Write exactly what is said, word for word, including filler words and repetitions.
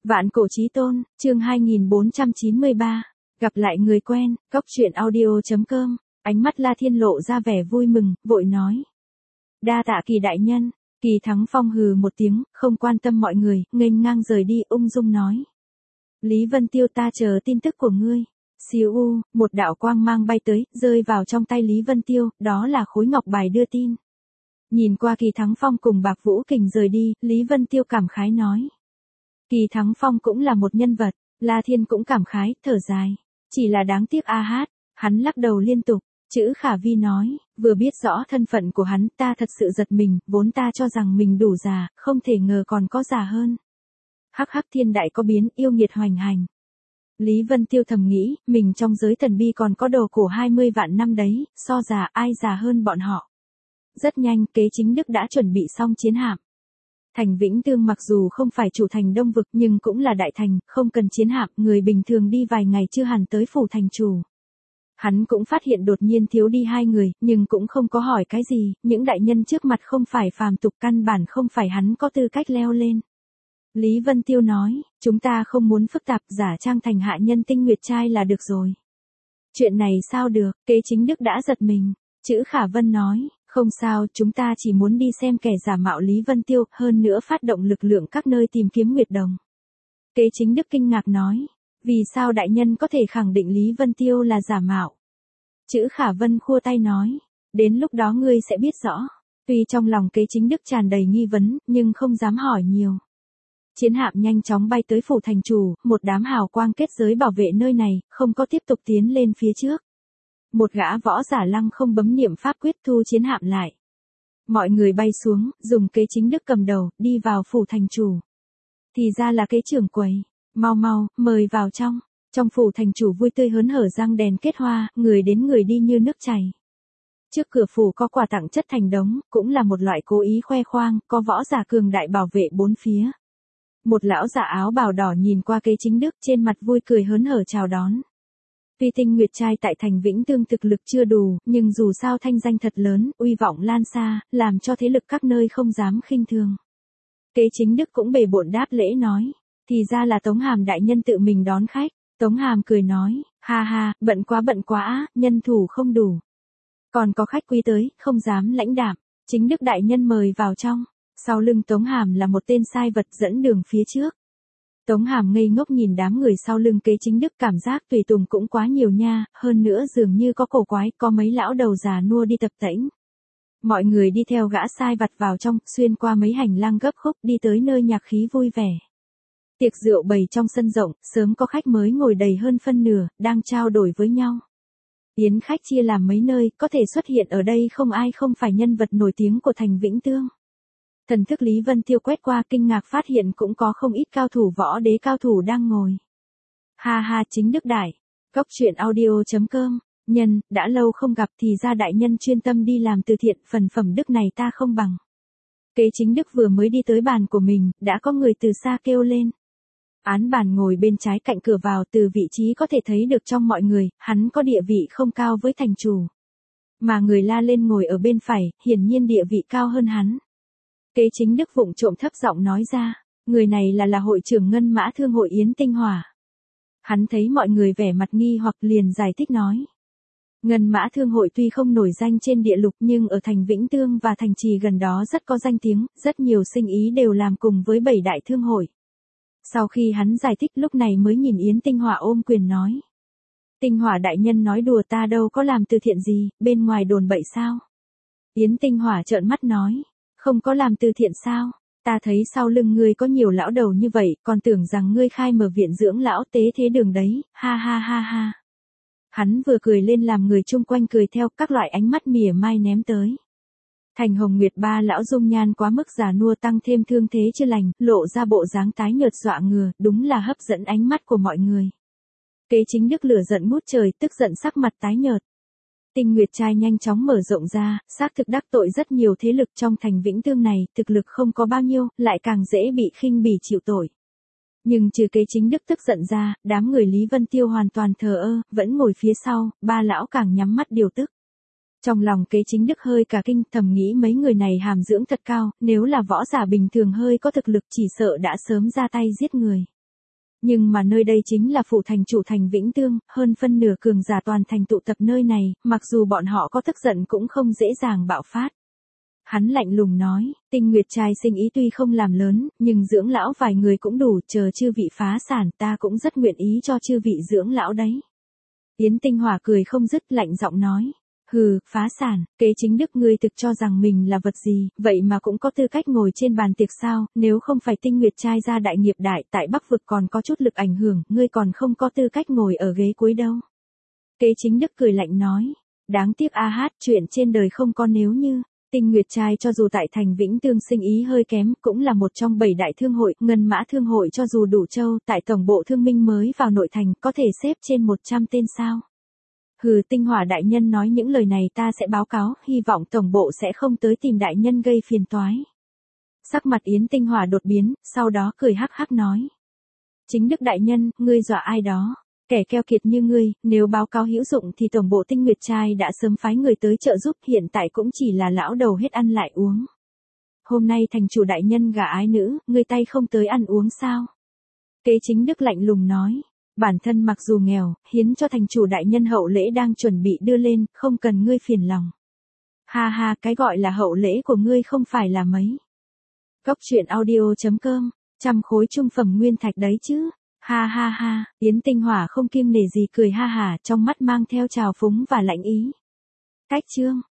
Vạn cổ chí tôn, chương hai nghìn bốn trăm chín mươi ba. Gặp lại người quen, cốc truyện audio chấm com. Ánh mắt La Thiên lộ ra vẻ vui mừng, vội nói. Đa tạ Kỳ đại nhân. Kỳ Thắng Phong hừ một tiếng, không quan tâm mọi người, nghênh ngang rời đi, ung dung nói. Lý Vân Tiêu, ta chờ tin tức của ngươi. Siêu u, một đạo quang mang bay tới, rơi vào trong tay Lý Vân Tiêu, đó là khối ngọc bài đưa tin. Nhìn qua Kỳ Thắng Phong cùng Bạc Vũ Kình rời đi, Lý Vân Tiêu cảm khái nói. Kỳ Thắng Phong cũng là một nhân vật, La Thiên cũng cảm khái, thở dài. Chỉ là đáng tiếc a hát, hắn lắc đầu liên tục. Chữ Khả Vi nói, vừa biết rõ thân phận của hắn, ta thật sự giật mình, vốn ta cho rằng mình đủ già, không thể ngờ còn có già hơn. Hắc hắc, thiên đại có biến, yêu nghiệt hoành hành. Lý Vân Tiêu thầm nghĩ, mình trong giới thần bi còn có đồ cổ hai mươi vạn năm đấy, so già ai già hơn bọn họ. Rất nhanh, Kế Chính Đức đã chuẩn bị xong chiến hạm. Thành Vĩnh Tương mặc dù không phải chủ thành Đông Vực nhưng cũng là đại thành, không cần chiến hạm, người bình thường đi vài ngày chưa hẳn tới phủ thành chủ. Hắn cũng phát hiện đột nhiên thiếu đi hai người, nhưng cũng không có hỏi cái gì, những đại nhân trước mặt không phải phàm tục, căn bản không phải hắn có tư cách leo lên. Lý Vân Tiêu nói, chúng ta không muốn phức tạp, giả trang thành hạ nhân Tinh Nguyệt trai là được rồi. Chuyện này sao được, Kế Chính Đức đã giật mình. Chữ Khả Vân nói, không sao, chúng ta chỉ muốn đi xem kẻ giả mạo Lý Vân Tiêu, hơn nữa phát động lực lượng các nơi tìm kiếm Nguyệt Đồng. Kế Chính Đức kinh ngạc nói, vì sao đại nhân có thể khẳng định Lý Vân Tiêu là giả mạo? Chữ Khả Vân khua tay nói, đến lúc đó ngươi sẽ biết rõ. Tuy trong lòng Kế Chính Đức tràn đầy nghi vấn, nhưng không dám hỏi nhiều. Chiến hạm nhanh chóng bay tới phủ thành chủ, một đám hào quang kết giới bảo vệ nơi này, không có tiếp tục tiến lên phía trước. Một gã võ giả lăng không bấm niệm pháp quyết thu chiến hạm lại. Mọi người bay xuống, dùng Kế Chính Đức cầm đầu, đi vào phủ thành chủ. Thì ra là Kế trưởng quầy, mau mau, mời vào trong. Trong phủ thành chủ vui tươi hớn hở, răng đèn kết hoa, người đến người đi như nước chảy. Trước cửa phủ có quà tặng chất thành đống, cũng là một loại cố ý khoe khoang, có võ giả cường đại bảo vệ bốn phía. Một lão giả áo bào đỏ nhìn qua Kế Chính Đức, trên mặt vui cười hớn hở chào đón. Tuy Tinh Nguyệt trai tại thành Vĩnh Tương thực lực chưa đủ, nhưng dù sao thanh danh thật lớn, uy vọng lan xa, làm cho thế lực các nơi không dám khinh thường. Kế Chính Đức cũng bề bộn đáp lễ nói, thì ra là Tống Hàm đại nhân tự mình đón khách. Tống Hàm cười nói, ha ha, bận quá bận quá, nhân thủ không đủ. Còn có khách quý tới, không dám lãnh đạm. Chính Đức đại nhân mời vào trong. Sau lưng Tống Hàm là một tên sai vật dẫn đường phía trước. Tống Hàm ngây ngốc nhìn đám người sau lưng Kế Chính Đức, cảm giác tùy tùng cũng quá nhiều nha, hơn nữa dường như có cổ quái, có mấy lão đầu già nua đi tập tễnh. Mọi người đi theo gã sai vặt vào trong, xuyên qua mấy hành lang gấp khúc, đi tới nơi nhạc khí vui vẻ. Tiệc rượu bày trong sân rộng, sớm có khách mới ngồi đầy hơn phân nửa, đang trao đổi với nhau. Yến khách chia làm mấy nơi, có thể xuất hiện ở đây không ai không phải nhân vật nổi tiếng của thành Vĩnh Tương. Thần thức Lý Vân Tiêu quét qua, kinh ngạc phát hiện cũng có không ít cao thủ võ đế cao thủ đang ngồi. Ha ha, Chính Đức đại. Cốc truyện audio chấm com. Nhân, đã lâu không gặp, thì ra đại nhân chuyên tâm đi làm từ thiện, phần phẩm đức này ta không bằng. Kế Chính Đức vừa mới đi tới bàn của mình, đã có người từ xa kêu lên. Án bàn ngồi bên trái cạnh cửa vào, từ vị trí có thể thấy được trong mọi người, hắn có địa vị không cao với thành chủ. Mà người la lên ngồi ở bên phải, hiển nhiên địa vị cao hơn hắn. Kế Chính Đức vụng trộm thấp giọng nói ra, người này là là hội trưởng Ngân Mã Thương hội Yến Tinh Hỏa. Hắn thấy mọi người vẻ mặt nghi hoặc liền giải thích nói. Ngân Mã Thương hội tuy không nổi danh trên địa lục nhưng ở thành Vĩnh Tương và thành trì gần đó rất có danh tiếng, rất nhiều sinh ý đều làm cùng với bảy đại thương hội. Sau khi hắn giải thích lúc này mới nhìn Yến Tinh Hỏa ôm quyền nói. Tinh Hỏa đại nhân nói đùa, ta đâu có làm từ thiện gì, bên ngoài đồn bậy sao? Yến Tinh Hỏa trợn mắt nói. Không có làm từ thiện sao? Ta thấy sau lưng ngươi có nhiều lão đầu như vậy, còn tưởng rằng ngươi khai mở viện dưỡng lão tế thế đường đấy, ha ha ha ha. Hắn vừa cười lên làm người chung quanh cười theo, các loại ánh mắt mỉa mai ném tới. Thành Hồng Nguyệt ba lão dung nhan quá mức già nua, tăng thêm thương thế chưa lành, lộ ra bộ dáng tái nhợt dọa ngừa, đúng là hấp dẫn ánh mắt của mọi người. Kế Chính Đức lửa giận ngút trời, tức giận sắc mặt tái nhợt. Tinh Nguyệt trai nhanh chóng mở rộng ra, xác thực đắc tội rất nhiều thế lực trong thành Vĩnh Tương này, thực lực không có bao nhiêu, lại càng dễ bị khinh bỉ chịu tội. Nhưng trừ Kế Chính Đức tức giận ra, đám người Lý Vân Tiêu hoàn toàn thờ ơ, vẫn ngồi phía sau, ba lão càng nhắm mắt điều tức. Trong lòng Kế Chính Đức hơi cả kinh, thầm nghĩ mấy người này hàm dưỡng thật cao, nếu là võ giả bình thường hơi có thực lực chỉ sợ đã sớm ra tay giết người. Nhưng mà nơi đây chính là phủ thành chủ thành Vĩnh Tương, hơn phân nửa cường giả toàn thành tụ tập nơi này, mặc dù bọn họ có tức giận cũng không dễ dàng bạo phát. Hắn lạnh lùng nói, Tinh Nguyệt trai sinh ý tuy không làm lớn, nhưng dưỡng lão vài người cũng đủ, chờ chư vị phá sản ta cũng rất nguyện ý cho chư vị dưỡng lão đấy. Yến Tinh Hỏa cười không dứt, lạnh giọng nói, hừ, phá sản, Kế Chính Đức ngươi thực cho rằng mình là vật gì, vậy mà cũng có tư cách ngồi trên bàn tiệc sao, nếu không phải Tinh Nguyệt trai gia đại nghiệp đại tại Bắc Vực còn có chút lực ảnh hưởng, ngươi còn không có tư cách ngồi ở ghế cuối đâu. Kế Chính Đức cười lạnh nói, đáng tiếc a hát, chuyện trên đời không có nếu như. Tinh Nguyệt trai cho dù tại thành Vĩnh Tương sinh ý hơi kém, cũng là một trong bảy đại thương hội, ngân mã thương hội cho dù đủ châu, tại tổng bộ thương minh mới vào nội thành, có thể xếp trên một trăm tên sao. Hừ, Tinh Hỏa đại nhân nói những lời này ta sẽ báo cáo, hy vọng tổng bộ sẽ không tới tìm đại nhân gây phiền toái. Sắc mặt Yến Tinh Hỏa đột biến, sau đó cười hắc hắc nói. Chính Đức đại nhân, ngươi dọa ai đó? Kẻ keo kiệt như ngươi, nếu báo cáo hữu dụng thì tổng bộ Tinh Nguyệt trai đã sớm phái người tới trợ giúp, hiện tại cũng chỉ là lão đầu hết ăn lại uống. Hôm nay thành chủ đại nhân gả ái nữ, ngươi tay không tới ăn uống sao? Kế Chính Đức lạnh lùng nói, bản thân mặc dù nghèo, hiến cho thành chủ đại nhân hậu lễ đang chuẩn bị đưa lên, không cần ngươi phiền lòng. Ha ha, cái gọi là hậu lễ của ngươi không phải là mấy. Góc truyện audio chấm com, trăm khối trung phẩm nguyên thạch đấy chứ. Ha ha ha, Yến Tinh Hỏa không kiêng nể gì cười ha hả, trong mắt mang theo trào phúng và lạnh ý. Cách chương.